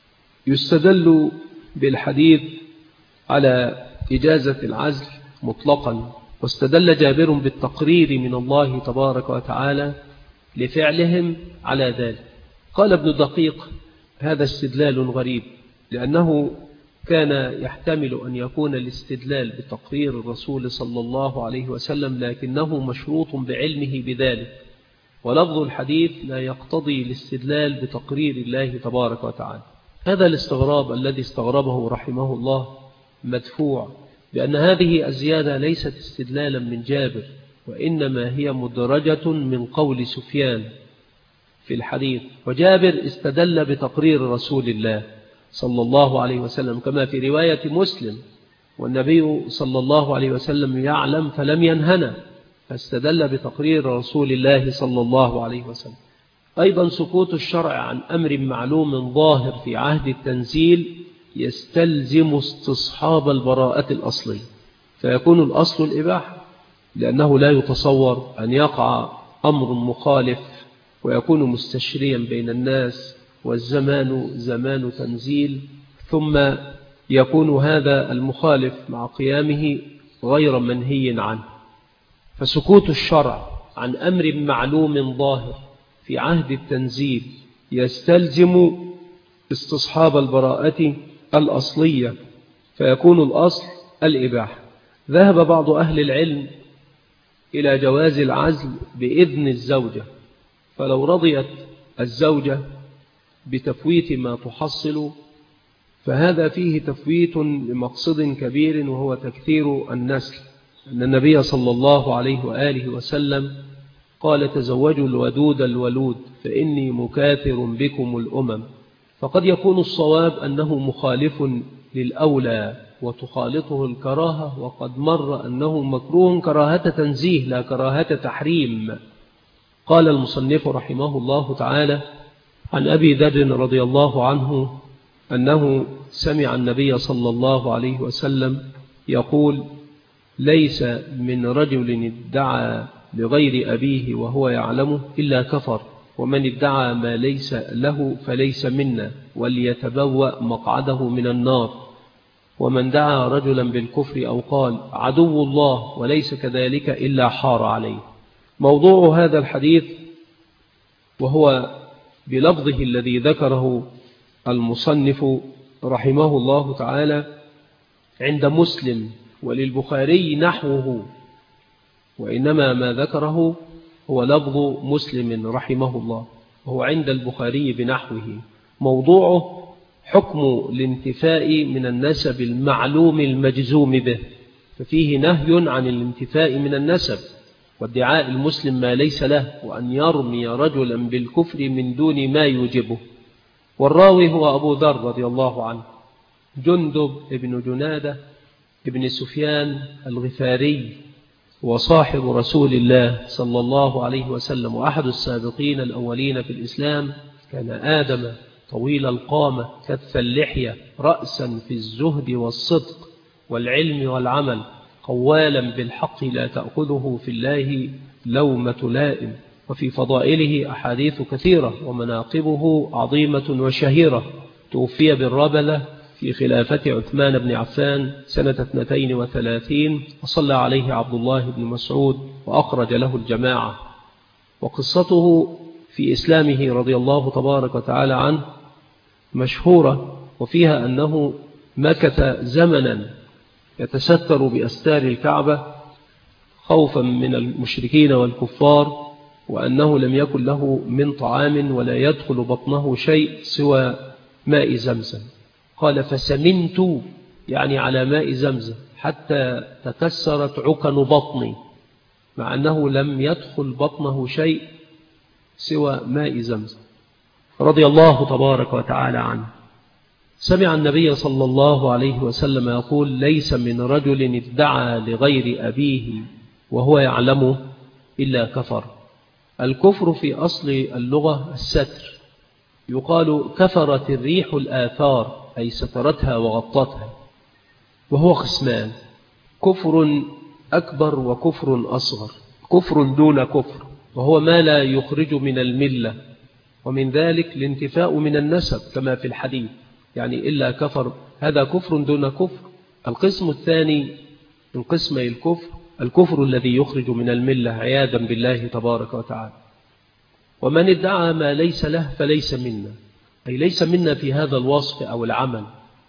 يستدل بالحديث على إجازة العزل مطلقا، واستدل جابر بالتقرير من الله تبارك وتعالى لفعلهم على ذلك. قال ابن دقيق هذا استدلال غريب، لأنه كان يحتمل أن يكون الاستدلال بتقرير الرسول صلى الله عليه وسلم لكنه مشروط بعلمه بذلك، ولفظ الحديث لا يقتضي الاستدلال بتقرير الله تبارك وتعالى. هذا الاستغراب الذي استغربه رحمه الله مدفوع بأن هذه الزيادة ليست استدلالا من جابر، وإنما هي مدرجة من قول سفيان في الحديث، وجابر استدل بتقرير رسول الله صلى الله عليه وسلم كما في رواية مسلم، والنبي صلى الله عليه وسلم يعلم فلم ينهنا، فاستدل بتقرير رسول الله صلى الله عليه وسلم. أيضا سكوت الشرع عن أمر معلوم ظاهر في عهد التنزيل يستلزم استصحاب البراءة الأصلية، فيكون الأصل الإباحة، لأنه لا يتصور أن يقع أمر مخالف ويكون مستشريا بين الناس، والزمان زمان تنزيل، ثم يكون هذا المخالف مع قيامه غير منهي عنه. فسكوت الشرع عن أمر معلوم ظاهر في عهد التنزيل يستلزم استصحاب البراءة الأصلية، فيكون الأصل الإباحة. ذهب بعض أهل العلم إلى جواز العزل بإذن الزوجة، فلو رضيت الزوجة بتفويت ما تحصل فهذا فيه تفويت لمقصد كبير، وهو تكثير النسل. أن النبي صلى الله عليه وآله وسلم قال: تزوجوا الودود الولود فإني مكاثر بكم الأمم. فقد يكون الصواب أنه مخالف للأولى وتخالطه الكراهة، وقد مر أنه مكروه كراهة تنزيه لا كراهة تحريم. قال المصنف رحمه الله تعالى: عن أبي ذر رضي الله عنه أنه سمع النبي صلى الله عليه وسلم يقول: ليس من رجل ادعى لغير أبيه وهو يعلمه إلا كفر، ومن ادعى ما ليس له فليس منا، وليتبوأ مقعده من النار. ومن دعا رجلا بالكفر أو قال عدو الله وليس كذلك إلا حار عليه. موضوع هذا الحديث، وهو بلفظه الذي ذكره المصنف رحمه الله تعالى، عند مسلم وللبخاري نحوه، وإنما ما ذكره هو لفظ مسلم رحمه الله، وهو عند البخاري بنحوه. موضوعه حكم الانتفاء من النسب المعلوم المجزوم به، ففيه نهي عن الانتفاء من النسب وادعاء المسلم ما ليس له، وأن يرمي رجلا بالكفر من دون ما يوجبه. والراوي هو أبو ذر رضي الله عنه، جندب ابن جنادة ابن سفيان الغفاري، وصاحب رسول الله صلى الله عليه وسلم، وأحد السابقين الأولين في الإسلام. كان آدم طويل القامة كث اللحية، رأسا في الزهد والصدق والعلم والعمل، قوالا بالحق لا تأخذه في الله لومة لائم. وفي فضائله أحاديث كثيرة، ومناقبه عظيمة وشهيرة. توفي بالربلة في خلافة عثمان بن عفان سنة 32، وصلى عليه عبد الله بن مسعود، وأخرج له الجماعة. وقصته في إسلامه رضي الله تبارك وتعالى عنه مشهورة، وفيها أنه مكث زمنا يتستر بأستار الكعبة خوفا من المشركين والكفار، وأنه لم يكن له من طعام ولا يدخل بطنه شيء سوى ماء زمزم. قال: فسمنت، يعني على ماء زمزم، حتى تكسرت عكن بطني، مع أنه لم يدخل بطنه شيء سوى ماء زمزم، رضي الله تبارك وتعالى عنه. سمع النبي صلى الله عليه وسلم يقول: ليس من رجل ادعى لغير أبيه وهو يعلمه إلا كفر. الكفر في أصل اللغة الستر، يقال كفرت الريح الآثار، أي سترتها وغطتها. وهو قسمان: كفر أكبر وكفر أصغر. كفر دون كفر، وهو ما لا يخرج من الملة، ومن ذلك الانتفاء من النسب كما في الحديث، يعني إلا كفر، هذا كفر دون كفر. القسم الثاني من قسمي الكفر، الكفر الذي يخرج من الملة عياذا بالله تبارك وتعالى. ومن ادعى ما ليس له فليس منا، أي ليس منا في هذا الوصف أو العمل.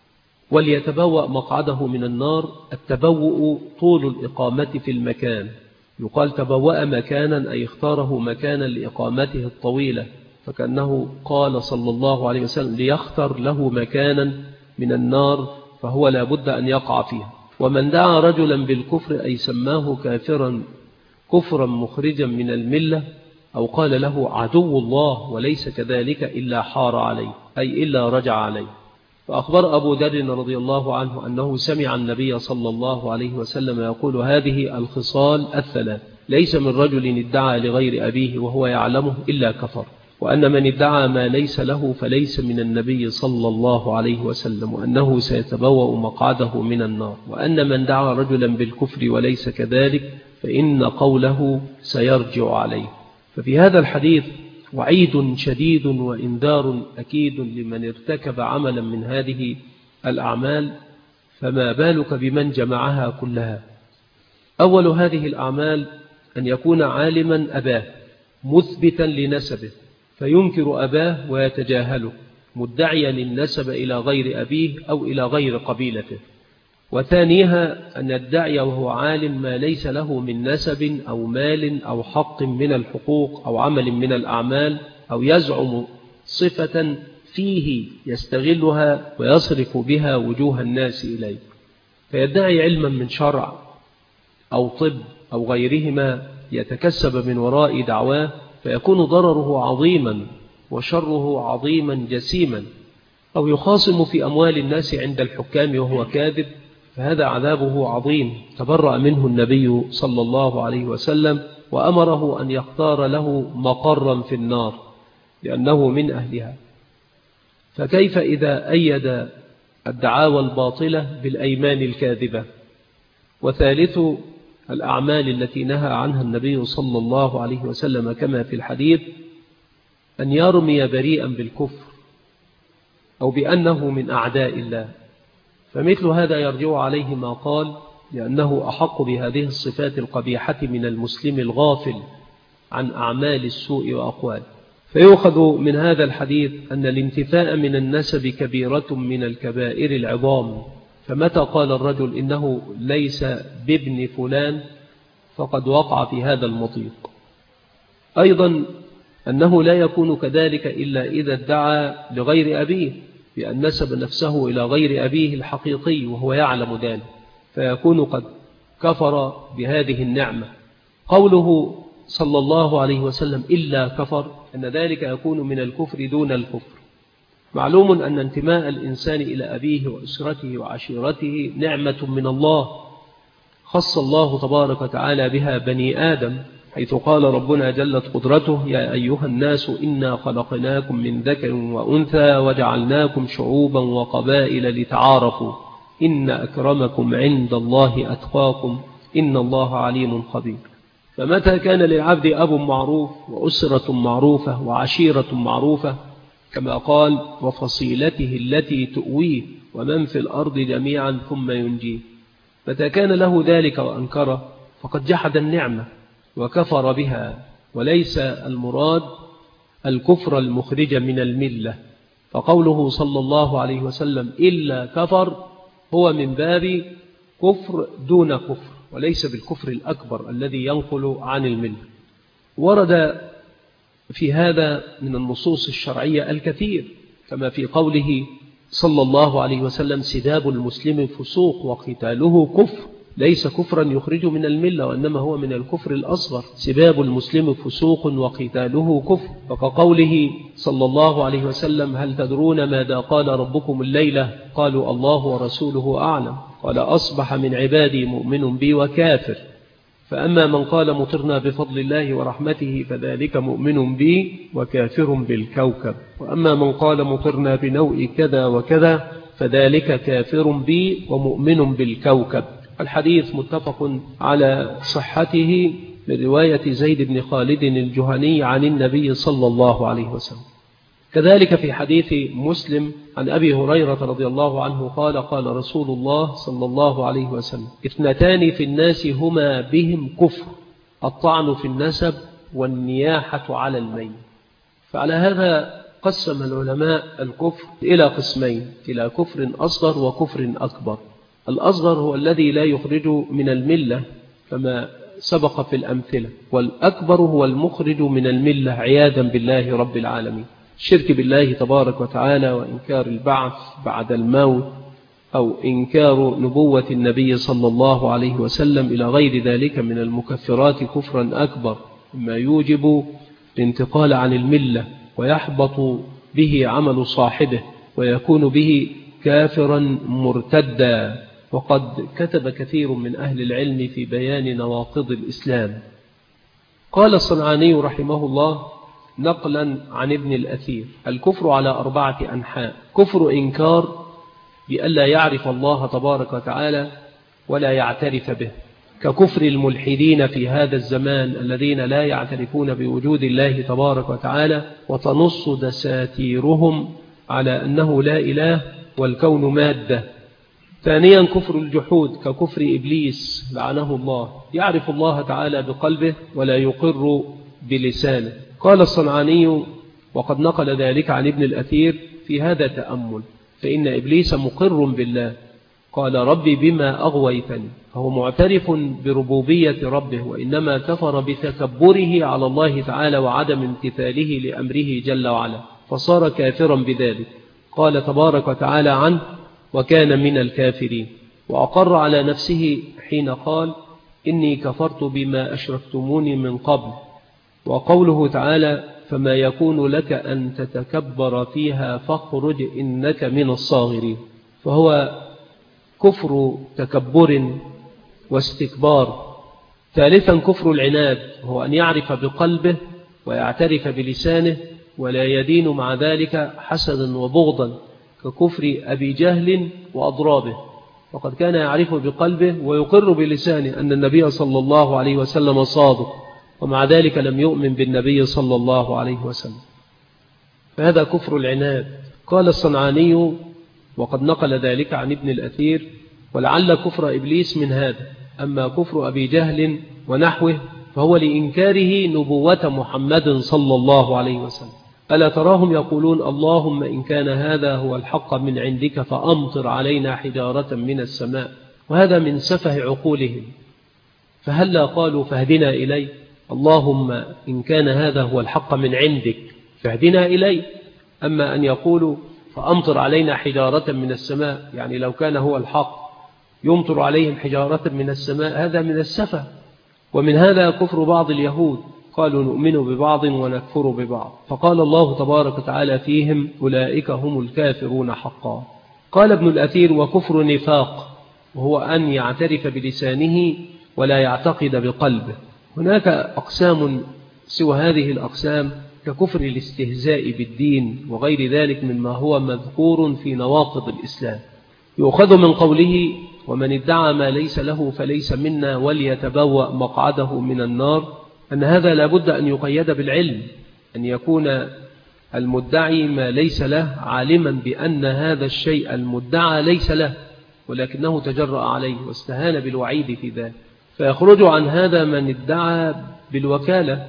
وليتبوأ مقعده من النار. التبوء طول الإقامة في المكان، يقال تبوأ مكانا، أي اختاره مكانا لإقامته الطويلة، فكأنه قال صلى الله عليه وسلم ليختر له مكانا من النار، فهو لا بد أن يقع فيها. ومن دعا رجلا بالكفر، أي سماه كافرا كفرا مخرجا من الملة، أو قال له عدو الله وليس كذلك إلا حار عليه، أي إلا رجع عليه. فأخبر أبو ذر رضي الله عنه أنه سمع النبي صلى الله عليه وسلم يقول: هذه الخصال الثلاث: ليس من رجل ادعى لغير أبيه وهو يعلمه إلا كفر، وأن من ادعى ما ليس له فليس من النبي صلى الله عليه وسلم، وأنه سيتبوأ مقعده من النار، وأن من دعا رجلا بالكفر وليس كذلك فإن قوله سيرجع عليه. ففي هذا الحديث وعيد شديد وإنذار أكيد لمن ارتكب عملا من هذه الأعمال، فما بالك بمن جمعها كلها؟ أول هذه الأعمال أن يكون عالما أباه مثبتا لنسبه فينكر أباه ويتجاهله مدعيا النسب إلى غير أبيه أو إلى غير قبيلته. وثانيها أن يدعي وهو عالم ما ليس له من نسب أو مال أو حق من الحقوق أو عمل من الأعمال، أو يزعم صفة فيه يستغلها ويصرف بها وجوه الناس إليه، فيدعي علما من شرع أو طب أو غيرهما يتكسب من وراء دعواه، فيكون ضرره عظيما وشره عظيما جسيما. أو يخاصم في أموال الناس عند الحكام وهو كاذب، فهذا عذابه عظيم، تبرأ منه النبي صلى الله عليه وسلم وأمره أن يختار له مقرا في النار لأنه من أهلها. فكيف إذا أيد الدعاوى الباطلة بالأيمان الكاذبة؟ وثالث الأعمال التي نهى عنها النبي صلى الله عليه وسلم كما في الحديث أن يرمي بريئا بالكفر أو بأنه من أعداء الله، فمثل هذا يرجع عليه ما قال لأنه أحق بهذه الصفات القبيحة من المسلم الغافل عن أعمال السوء وأقواله. فيؤخذ من هذا الحديث أن الانتفاء من النسب كبيرة من الكبائر العظام، فمتى قال الرجل إنه ليس بابن فلان فقد وقع في هذا المضيق. أيضا أنه لا يكون كذلك إلا إذا ادعى لغير أبيه بأن نسب نفسه إلى غير أبيه الحقيقي وهو يعلم ذلك، فيكون قد كفر بهذه النعمة. قوله صلى الله عليه وسلم إلا كفر، أن ذلك يكون من الكفر دون الكفر. معلوم أن انتماء الإنسان إلى أبيه وأسرته وعشيرته نعمة من الله، خص الله تبارك وتعالى بها بني آدم، حيث قال ربنا جلت قدرته يا أيها الناس إنا خلقناكم من ذكر وأنثى وجعلناكم شعوبا وقبائل لتعارفوا إن أكرمكم عند الله أتقاكم إن الله عليم خبير. فمتى كان للعبد أب معروف وأسرة معروفة وعشيرة معروفة كما قال وفصيلته التي تؤويه ومن في الأرض جميعا ثم ينجيه، متى كان له ذلك وأنكره فقد جحد النعمة وكفر بها، وليس المراد الكفر المخرج من الملة. فقوله صلى الله عليه وسلم إلا كفر هو من باب كفر دون كفر، وليس بالكفر الأكبر الذي ينقل عن الملة. ورد في هذا من النصوص الشرعية الكثير، كما في قوله صلى الله عليه وسلم سداب المسلم فسوق وقتاله كفر، ليس كفرا يخرج من الملة وإنما هو من الكفر الأصغر. سباب المسلم فسوق وقتاله كفر. وكقوله صلى الله عليه وسلم هل تدرون ماذا قال ربكم الليلة؟ قالوا الله ورسوله أعلم. قال أصبح من عبادي مؤمن بي وكافر، فأما من قال مطرنا بفضل الله ورحمته فذلك مؤمن بي وكافر بالكوكب، وأما من قال مطرنا بنوء كذا وكذا فذلك كافر بي ومؤمن بالكوكب. الحديث متفق على صحته من رواية زيد بن خالد الجهني عن النبي صلى الله عليه وسلم. كذلك في حديث مسلم عن أبي هريرة رضي الله عنه قال قال رسول الله صلى الله عليه وسلم اثنتان في الناس هما بهم كفر الطعن في النسب والنياحة على الميت. فعلى هذا قسم العلماء الكفر إلى قسمين، إلى كفر أصغر وكفر أكبر. الأصغر هو الذي لا يخرج من الملة كما سبق في الأمثلة، والأكبر هو المخرج من الملة عياذا بالله رب العالمين، الشرك بالله تبارك وتعالى وإنكار البعث بعد الموت أو إنكار نبوة النبي صلى الله عليه وسلم إلى غير ذلك من المكفرات كفرا أكبر مما يوجب الانتقال عن الملة ويحبط به عمل صاحبه ويكون به كافرا مرتدا. وقد كتب كثير من أهل العلم في بيان نواقض الإسلام. قال الصنعاني رحمه الله نقلا عن ابن الأثير الكفر على 4 أنحاء: كفر إنكار بألا يعرف الله تبارك وتعالى ولا يعترف به، ككفر الملحدين في هذا الزمان الذين لا يعترفون بوجود الله تبارك وتعالى، وتنص دساتيرهم على أنه لا إله والكون مادة. ثانيا كفر الجحود ككفر إبليس لعنه الله، يعرف الله تعالى بقلبه ولا يقر بلسانه. قال الصنعاني وقد نقل ذلك عن ابن الأثير في هذا تأمل: فإن إبليس مقر بالله، قال ربي بما أغويتني، فهو معترف بربوبية ربه، وإنما كفر بتكبره على الله تعالى وعدم امتثاله لأمره جل وعلا، فصار كافرا بذلك. قال تبارك وتعالى عنه: وكان من الكافرين. وأقر على نفسه حين قال: إني كفرت بما أشركتموني من قبل. وقوله تعالى: فما يكون لك أن تتكبر فيها فاخرج إنك من الصاغرين. فهو كفر تكبر واستكبار. ثالثا كفر العناد، هو أن يعرف بقلبه ويعترف بلسانه ولا يدين مع ذلك حسدا وبغضا، ككفر أبي جهل وأضرابه. وقد كان يعرف بقلبه ويقر بلسانه أن النبي صلى الله عليه وسلم صادق، ومع ذلك لم يؤمن بالنبي صلى الله عليه وسلم، فهذا كفر العناد. قال الصنعاني وقد نقل ذلك عن ابن الأثير: ولعل كفر إبليس من هذا. أما كفر أبي جهل ونحوه فهو لإنكاره نبوة محمد صلى الله عليه وسلم. ألا تراهم يقولون: اللهم إن كان هذا هو الحق من عندك فأمطر علينا حجارة من السماء، وهذا من سفه عقولهم. فهلا قالوا: فاهدنا إليه. اللهم إن كان هذا هو الحق من عندك فاهدنا إليه. أما أن يقولوا فأمطر علينا حجارة من السماء، يعني لو كان هو الحق يمطر عليهم حجارة من السماء، هذا من السفه. ومن هذا كفر بعض اليهود، قالوا نؤمن ببعض ونكفر ببعض، فقال الله تبارك وتعالى فيهم: أولئك هم الكافرون حقا. قال ابن الأثير: وكفر نفاق، وهو أن يعترف بلسانه ولا يعتقد بقلبه. هناك أقسام سوى هذه الأقسام، ككفر الاستهزاء بالدين وغير ذلك مما هو مذكور في نواقض الإسلام. يؤخذ من قوله: ومن ادعى ما ليس له فليس منا وليتبوأ مقعده من النار، أن هذا لابد أن يقيد بالعلم، أن يكون المدعي ما ليس له عالما بأن هذا الشيء المدعى ليس له، ولكنه تجرأ عليه واستهان بالوعيد في ذلك. فيخرج عن هذا من ادعى بالوكالة،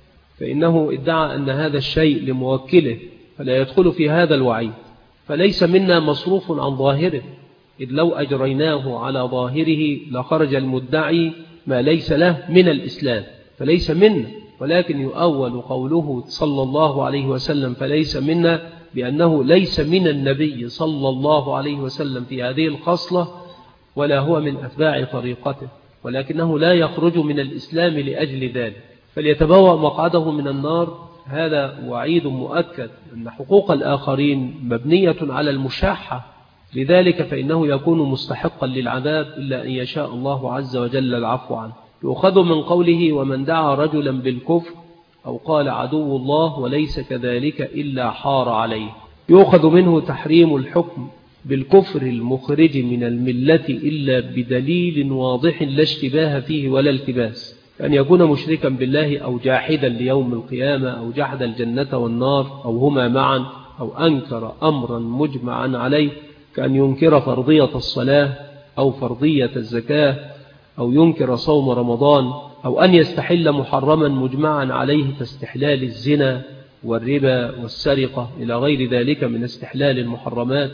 فإنه ادعى أن هذا الشيء لموكله، فلا يدخل في هذا الوعيد. فليس منا مصروف عن ظاهره، إذ لو أجريناه على ظاهره لخرج المدعي ما ليس له من الإسلام، فليس منا. ولكن يؤول قوله صلى الله عليه وسلم فليس منا بأنه ليس من النبي صلى الله عليه وسلم في هذه الخصلة، ولا هو من أتباع طريقته، ولكنه لا يخرج من الإسلام لأجل ذلك. فليتبوأ مقعده من النار، هذا وعيد مؤكد أن حقوق الآخرين مبنية على المشاحة، لذلك فإنه يكون مستحقا للعذاب إلا أن يشاء الله عز وجل العفو عنه. يؤخذ من قوله: ومن دعا رجلا بالكفر أو قال عدو الله وليس كذلك إلا حار عليه. يؤخذ منه تحريم الحكم بالكفر المخرج من الملة إلا بدليل واضح لا اشتباه فيه ولا التباس، أن يكون مشركا بالله أو جاحدا ليوم القيامة أو جحد الجنة والنار أو هما معا، أو أنكر أمرا مجمعا عليه، كأن ينكر فرضية الصلاة أو فرضية الزكاة، أو ينكر صوم رمضان، أو أن يستحل محرما مجمعا عليه كاستحلال الزنا والربا والسرقة إلى غير ذلك من استحلال المحرمات،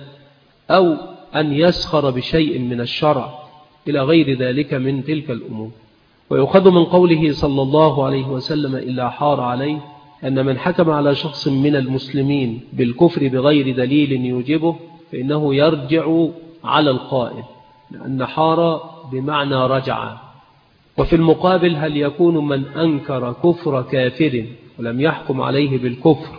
أو أن يسخر بشيء من الشرع إلى غير ذلك من تلك الأمور. ويؤخذ من قوله صلى الله عليه وسلم إلا حار عليه أن من حكم على شخص من المسلمين بالكفر بغير دليل يوجبه فإنه يرجع على القائل، لأن حار بمعنى رجع. وفي المقابل هل يكون من أنكر كفر كافر ولم يحكم عليه بالكفر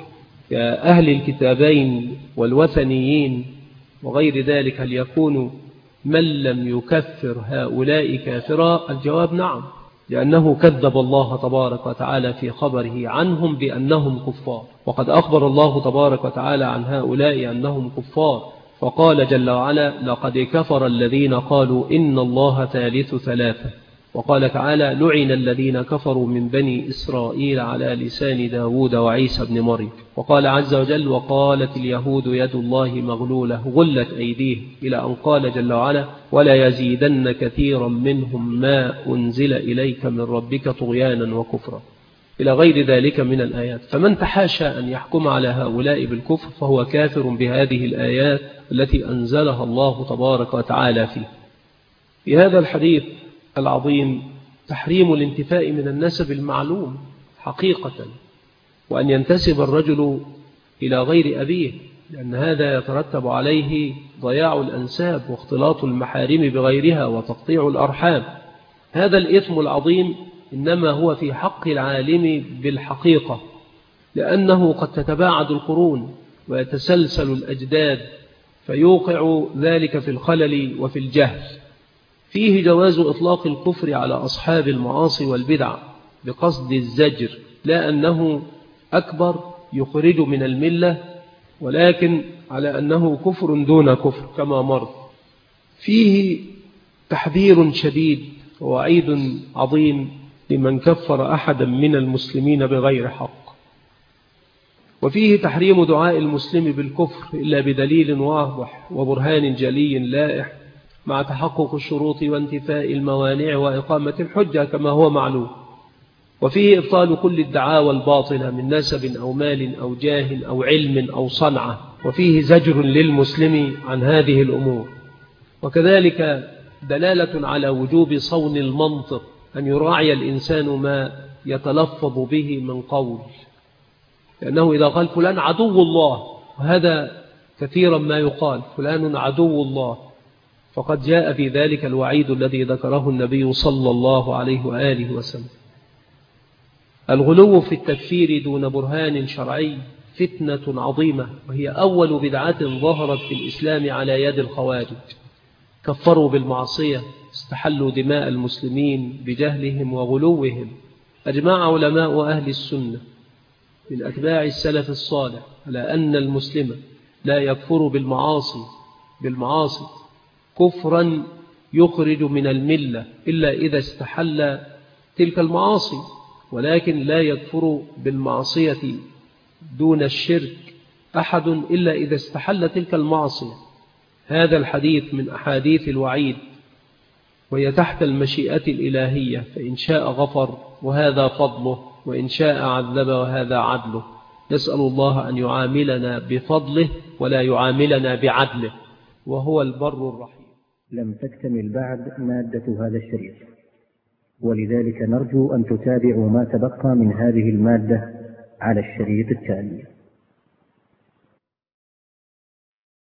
كأهل الكتابين والوثنيين وغير ذلك، هل يكون من لم يكفر هؤلاء كافرا؟ الجواب نعم، لأنه كذب الله تبارك وتعالى في خبره عنهم بأنهم كفار، وقد أخبر الله تبارك وتعالى عن هؤلاء أنهم كفار، فقال جل وعلا: لقد كفر الذين قالوا إن الله ثالث ثلاثة. وقال تعالى: لعن الذين كفروا من بني إسرائيل على لسان داود وعيسى بن مريم. وقال عز وجل: وقالت اليهود يد الله مغلولة غلت أيديهم، إلى أن قال جل وعلا: ولا يزيدن كثيرا منهم ما أنزل إليك من ربك طغيانا وكفرا، إلى غير ذلك من الآيات. فمن تحاشى أن يحكم على هؤلاء بالكفر فهو كافر بهذه الآيات التي أنزلها الله تبارك وتعالى فيه. في هذا الحديث العظيم تحريم الانتفاء من النسب المعلوم حقيقة، وأن ينتسب الرجل إلى غير أبيه، لأن هذا يترتب عليه ضياع الأنساب واختلاط المحارم بغيرها وتقطيع الأرحام. هذا الإثم العظيم إنما هو في حق العالم بالحقيقة، لأنه قد تتباعد القرون ويتسلسل الأجداد فيوقع ذلك في الخلل وفي الجهل. فيه جواز إطلاق الكفر على أصحاب المعاصي والبدع بقصد الزجر، لا أنه أكبر يخرج من الملة، ولكن على أنه كفر دون كفر كما مر. فيه تحذير شديد ووعيد عظيم لمن كفر أحدا من المسلمين بغير حق. وفيه تحريم دعاء المسلم بالكفر إلا بدليل واضح وبرهان جلي لائح، مع تحقق الشروط وانتفاء الموانع وإقامة الحجة كما هو معلوم. وفيه إبطال كل الدعاوى الباطلة من نسب أو مال أو جاه أو علم أو صنعة، وفيه زجر للمسلم عن هذه الأمور. وكذلك دلالة على وجوب صون المنطق، أن يراعي الإنسان ما يتلفظ به من قول، لأنه إذا قال فلان عدو الله، وهذا كثيرا ما يقال فلان عدو الله، فقد جاء في ذلك الوعيد الذي ذكره النبي صلى الله عليه وآله وسلم. الغلو في التكفير دون برهان شرعي فتنة عظيمة، وهي أول بدعة ظهرت في الإسلام على يد الخوارج. كفروا بالمعصية، استحلوا دماء المسلمين بجهلهم وغلوهم. أجمع علماء أهل السنة من أتباع السلف الصالح على أن المسلم لا يكفر بالمعاصي كفرا يخرج من الملة إلا إذا استحل تلك المعاصي، ولكن لا يكفر بالمعصية دون الشرك أحد إلا إذا استحل تلك المعصية. هذا الحديث من أحاديث الوعيد، وهي تحت المشيئة الإلهية، فإن شاء غفر وهذا فضله، وإن شاء عذب وهذا عدله. نسأل الله أن يعاملنا بفضله ولا يعاملنا بعدله، وهو البر الرحيم. لم تكتمل بعد مادة هذا الشريط، ولذلك نرجو أن تتابعوا ما تبقى من هذه المادة على الشريط التالي.